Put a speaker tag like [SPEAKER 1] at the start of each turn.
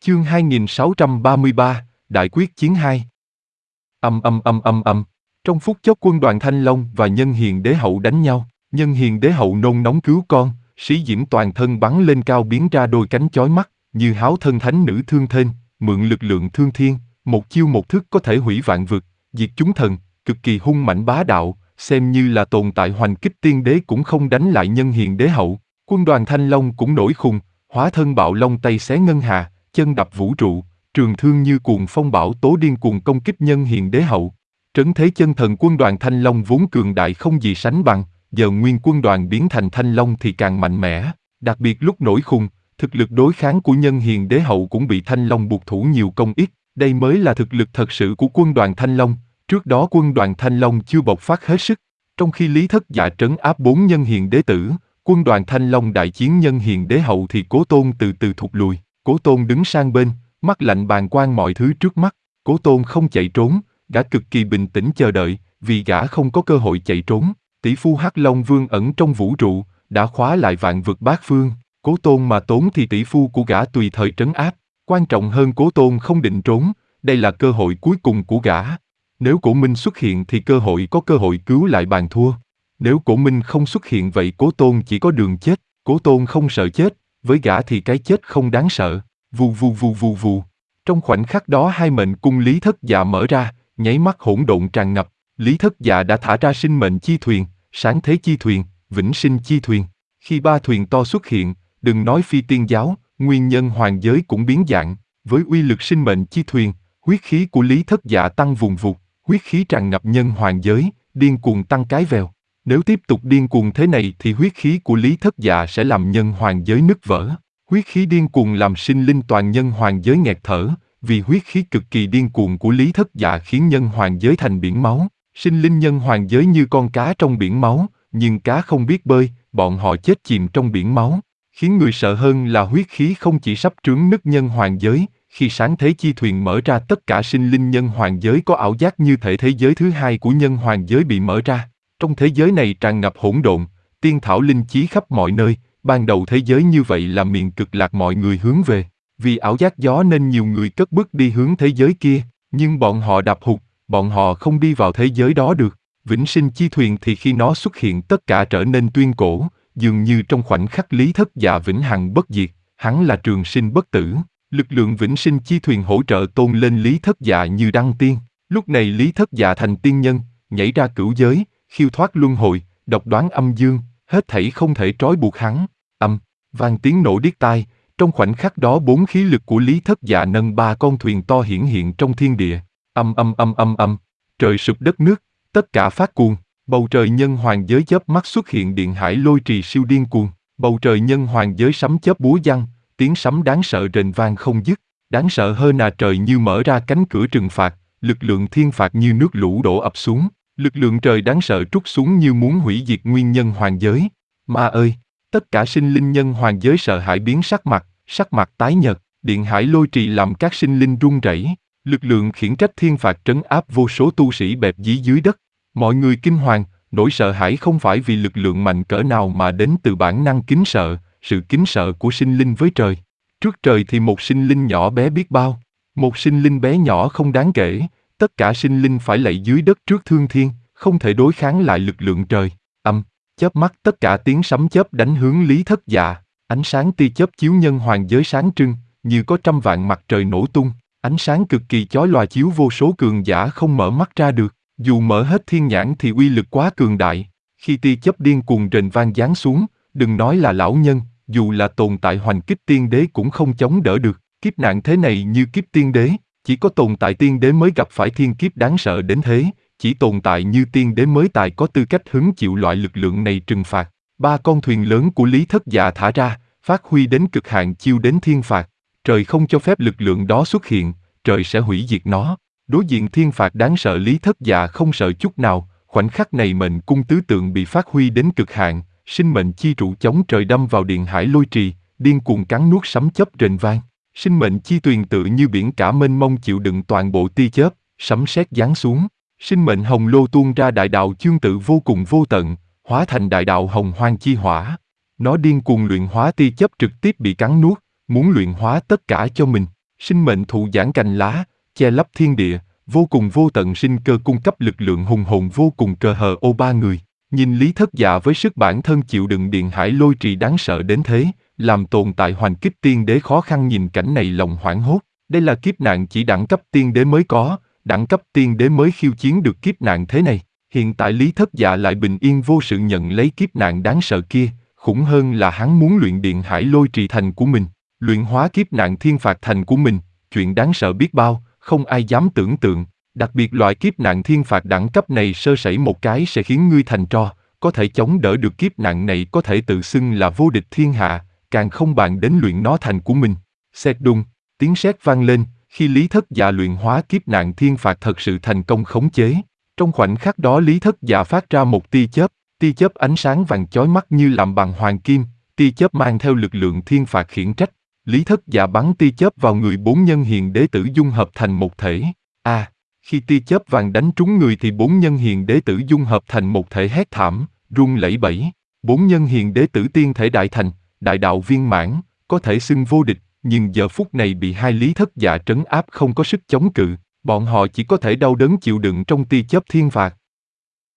[SPEAKER 1] Chương 2633, Đại quyết chiến 2. Trong phút chốc quân đoàn Thanh Long và Nhân Hiền Đế Hậu đánh nhau, Nhân Hiền Đế Hậu nôn nóng cứu con, sĩ diễm toàn thân bắn lên cao biến ra đôi cánh chói mắt, như háo thân thánh nữ thương thênh, mượn lực lượng thương thiên, một chiêu một thức có thể hủy vạn vực, diệt chúng thần, cực kỳ hung mạnh bá đạo, xem như là tồn tại hoành kích tiên đế cũng không đánh lại Nhân Hiền Đế Hậu. Quân đoàn Thanh Long cũng nổi khùng, hóa thân bạo long tay xé ngân hà, chân đập vũ trụ, trường thương như cuồng phong bão tố điên cuồng công kích Nhân Hiền Đế Hậu. Trấn thế chân thần quân đoàn Thanh Long vốn cường đại không gì sánh bằng, giờ nguyên quân đoàn biến thành Thanh Long thì càng mạnh mẽ, đặc biệt lúc nổi khùng, thực lực đối kháng của Nhân Hiền Đế Hậu cũng bị Thanh Long buộc thủ nhiều công ít, đây mới là thực lực thật sự của quân đoàn Thanh Long, trước đó quân đoàn Thanh Long chưa bộc phát hết sức. Trong khi Lý Thất Dạ trấn áp 4 Nhân Hiền Đế tử, quân đoàn Thanh Long đại chiến Nhân Hiền Đế Hậu thì Cố Tôn từ từ thụt lùi, Cố Tôn đứng sang bên, mắt lạnh bàng quan mọi thứ trước mắt, Cố Tôn không chạy trốn, gã cực kỳ bình tĩnh chờ đợi, vì gã không có cơ hội chạy trốn. Tỷ phu Hắc Long Vương ẩn trong vũ trụ, đã khóa lại vạn vực bát phương, Cố Tôn mà trốn thì tỷ phu của gã tùy thời trấn áp. Quan trọng hơn Cố Tôn không định trốn, đây là cơ hội cuối cùng của gã. Nếu Cổ Minh xuất hiện thì có cơ hội cứu lại bàn thua. Nếu Cổ Minh không xuất hiện vậy Cố Tôn chỉ có đường chết. Cố Tôn không sợ chết, với gã thì cái chết không đáng sợ. Vù vù vù vù vù. Trong khoảnh khắc đó hai mệnh cung Lý Thất Dạ mở ra, nháy mắt hỗn độn tràn ngập. Lý Thất Dạ đã thả ra sinh mệnh chi thuyền, sáng thế chi thuyền, vĩnh sinh chi thuyền. Khi ba thuyền to xuất hiện, đừng nói phi tiên giáo, nguyên nhân hoàng giới cũng biến dạng. Với uy lực sinh mệnh chi thuyền, huyết khí của Lý Thất Dạ tăng vùn vụt, huyết khí tràn ngập nhân hoàng giới, điên cuồng tăng cái vèo. Nếu tiếp tục điên cuồng thế này thì huyết khí của Lý Thất Dạ sẽ làm nhân hoàng giới nứt vỡ. Huyết khí điên cuồng làm sinh linh toàn nhân hoàng giới nghẹt thở, vì huyết khí cực kỳ điên cuồng của Lý Thất Dạ khiến nhân hoàng giới thành biển máu. Sinh linh nhân hoàng giới như con cá trong biển máu, nhưng cá không biết bơi, bọn họ chết chìm trong biển máu. Khiến người sợ hơn là huyết khí không chỉ sắp trướng nứt nhân hoàng giới, khi sáng thế chi thuyền mở ra tất cả sinh linh nhân hoàng giới có ảo giác như thể thế giới thứ hai của nhân hoàng giới bị mở ra. Trong thế giới này tràn ngập hỗn độn, tiên thảo linh chí khắp mọi nơi, ban đầu thế giới như vậy là miền cực lạc mọi người hướng về. Vì ảo giác gió nên nhiều người cất bước đi hướng thế giới kia, nhưng bọn họ đạp hụt, bọn họ không đi vào thế giới đó được. Vĩnh sinh chi thuyền thì khi nó xuất hiện tất cả trở nên tuyên cổ, dường như trong khoảnh khắc Lý Thất Dạ vĩnh hằng bất diệt, hắn là trường sinh bất tử. Lực lượng vĩnh sinh chi thuyền hỗ trợ tôn lên Lý Thất Dạ như đăng tiên. Lúc này Lý Thất Dạ thành tiên nhân, nhảy ra cửu giới, khiêu thoát luân hồi, độc đoán âm dương, hết thảy không thể trói buộc hắn. Vang tiếng nổ điếc tai, trong khoảnh khắc đó 4 khí lực của Lý Thất Dạ nâng 3 con thuyền to hiển hiện trong thiên địa. Trời sụp đất nước, tất cả phát cuồng. Bầu trời nhân hoàng giới chớp mắt xuất hiện điện hải lôi trì siêu điên cuồng. Bầu trời nhân hoàng giới sấm chớp búa giăng, tiếng sấm đáng sợ rền vang không dứt. Đáng sợ hơn là trời như mở ra cánh cửa trừng phạt, lực lượng thiên phạt như nước lũ đổ ập xuống. Lực lượng trời đáng sợ trút xuống như muốn hủy diệt nguyên nhân hoàng giới. Ma ơi! Tất cả sinh linh nhân hoàng giới sợ hãi biến sắc mặt tái nhợt, điện hải lôi trì làm các sinh linh run rẩy. Lực lượng khiển trách thiên phạt trấn áp vô số tu sĩ bẹp dí dưới đất. Mọi người kinh hoàng, nỗi sợ hãi không phải vì lực lượng mạnh cỡ nào mà đến từ bản năng kính sợ, sự kính sợ của sinh linh với trời. Trước trời thì một sinh linh nhỏ bé biết bao, một sinh linh bé nhỏ không đáng kể, tất cả sinh linh phải lạy dưới đất trước thương thiên, không thể đối kháng lại lực lượng trời. Chớp mắt tất cả tiếng sấm chớp đánh hướng Lý Thất Dạ, ánh sáng tia chớp chiếu nhân hoàng giới sáng trưng, như có trăm vạn mặt trời nổ tung, ánh sáng cực kỳ chói lòa chiếu vô số cường giả không mở mắt ra được, dù mở hết thiên nhãn thì uy lực quá cường đại. Khi tia chớp điên cuồng rền vang giáng xuống, đừng nói là lão nhân, dù là tồn tại hoành kích tiên đế cũng không chống đỡ được. Kiếp nạn thế này như kiếp tiên đế, chỉ có tồn tại tiên đế mới gặp phải thiên kiếp đáng sợ đến thế. Chỉ tồn tại như tiên đế mới tài có tư cách hứng chịu loại lực lượng này trừng phạt. 3 con thuyền lớn của Lý Thất Dạ thả ra, phát huy đến cực hạn chiêu đến thiên phạt. Trời không cho phép lực lượng đó xuất hiện, trời sẽ hủy diệt nó. Đối diện thiên phạt đáng sợ Lý Thất Dạ không sợ chút nào, khoảnh khắc này mệnh cung tứ tượng bị phát huy đến cực hạn, sinh mệnh chi trụ chống trời đâm vào điện hải lôi trì, điên cuồng cắn nuốt sấm chớp rền vang. Sinh mệnh chi tuyền tự như biển cả mênh mông chịu đựng toàn bộ tia chớp, sấm sét giáng xuống. Sinh mệnh hồng lô tuôn ra đại đạo chương tự vô cùng vô tận, hóa thành đại đạo hồng hoang chi hỏa. Nó điên cuồng luyện hóa tia chớp trực tiếp bị cắn nuốt, muốn luyện hóa tất cả cho mình. Sinh mệnh thụ giãn cành lá, che lấp thiên địa, vô cùng vô tận sinh cơ cung cấp lực lượng hùng hồn vô cùng cờ hờ ô ba người. Nhìn Lý Thất Dạ với sức bản thân chịu đựng điện hải lôi trì đáng sợ đến thế, làm tồn tại hoành kích tiên đế khó khăn nhìn cảnh này lòng hoảng hốt. Đây là kiếp nạn chỉ đẳng cấp tiên đế mới có, đẳng cấp tiên đế mới khiêu chiến được kiếp nạn thế này. Hiện tại Lý Thất Dạ lại bình yên vô sự nhận lấy kiếp nạn đáng sợ kia, khủng hơn là hắn muốn luyện điện hải lôi trì thành của mình, luyện hóa kiếp nạn thiên phạt thành của mình, chuyện đáng sợ biết bao, không ai dám tưởng tượng. Đặc biệt loại kiếp nạn thiên phạt đẳng cấp này sơ sẩy một cái sẽ khiến ngươi thành tro, có thể chống đỡ được kiếp nạn này có thể tự xưng là vô địch thiên hạ, càng không bàn đến luyện nó thành của mình. Sét đùng, tiếng sét vang lên, khi Lý Thất Dạ luyện hóa kiếp nạn thiên phạt thật sự thành công khống chế. Trong khoảnh khắc đó Lý Thất Dạ phát ra một tia chớp ánh sáng vàng chói mắt như làm bằng hoàng kim, tia chớp mang theo lực lượng thiên phạt khiển trách. Lý Thất Dạ bắn tia chớp vào người bốn nhân hiền đế tử dung hợp thành một thể. Khi tia chớp vàng đánh trúng người thì bốn nhân hiền đế tử dung hợp thành một thể hét thảm, run lẩy bẩy. Bốn nhân hiền đế tử tiên thể đại thành, đại đạo viên mãn, có thể xưng vô địch, nhưng giờ phút này bị hai Lý Thất Dạ trấn áp không có sức chống cự, bọn họ chỉ có thể đau đớn chịu đựng trong tia chớp thiên phạt.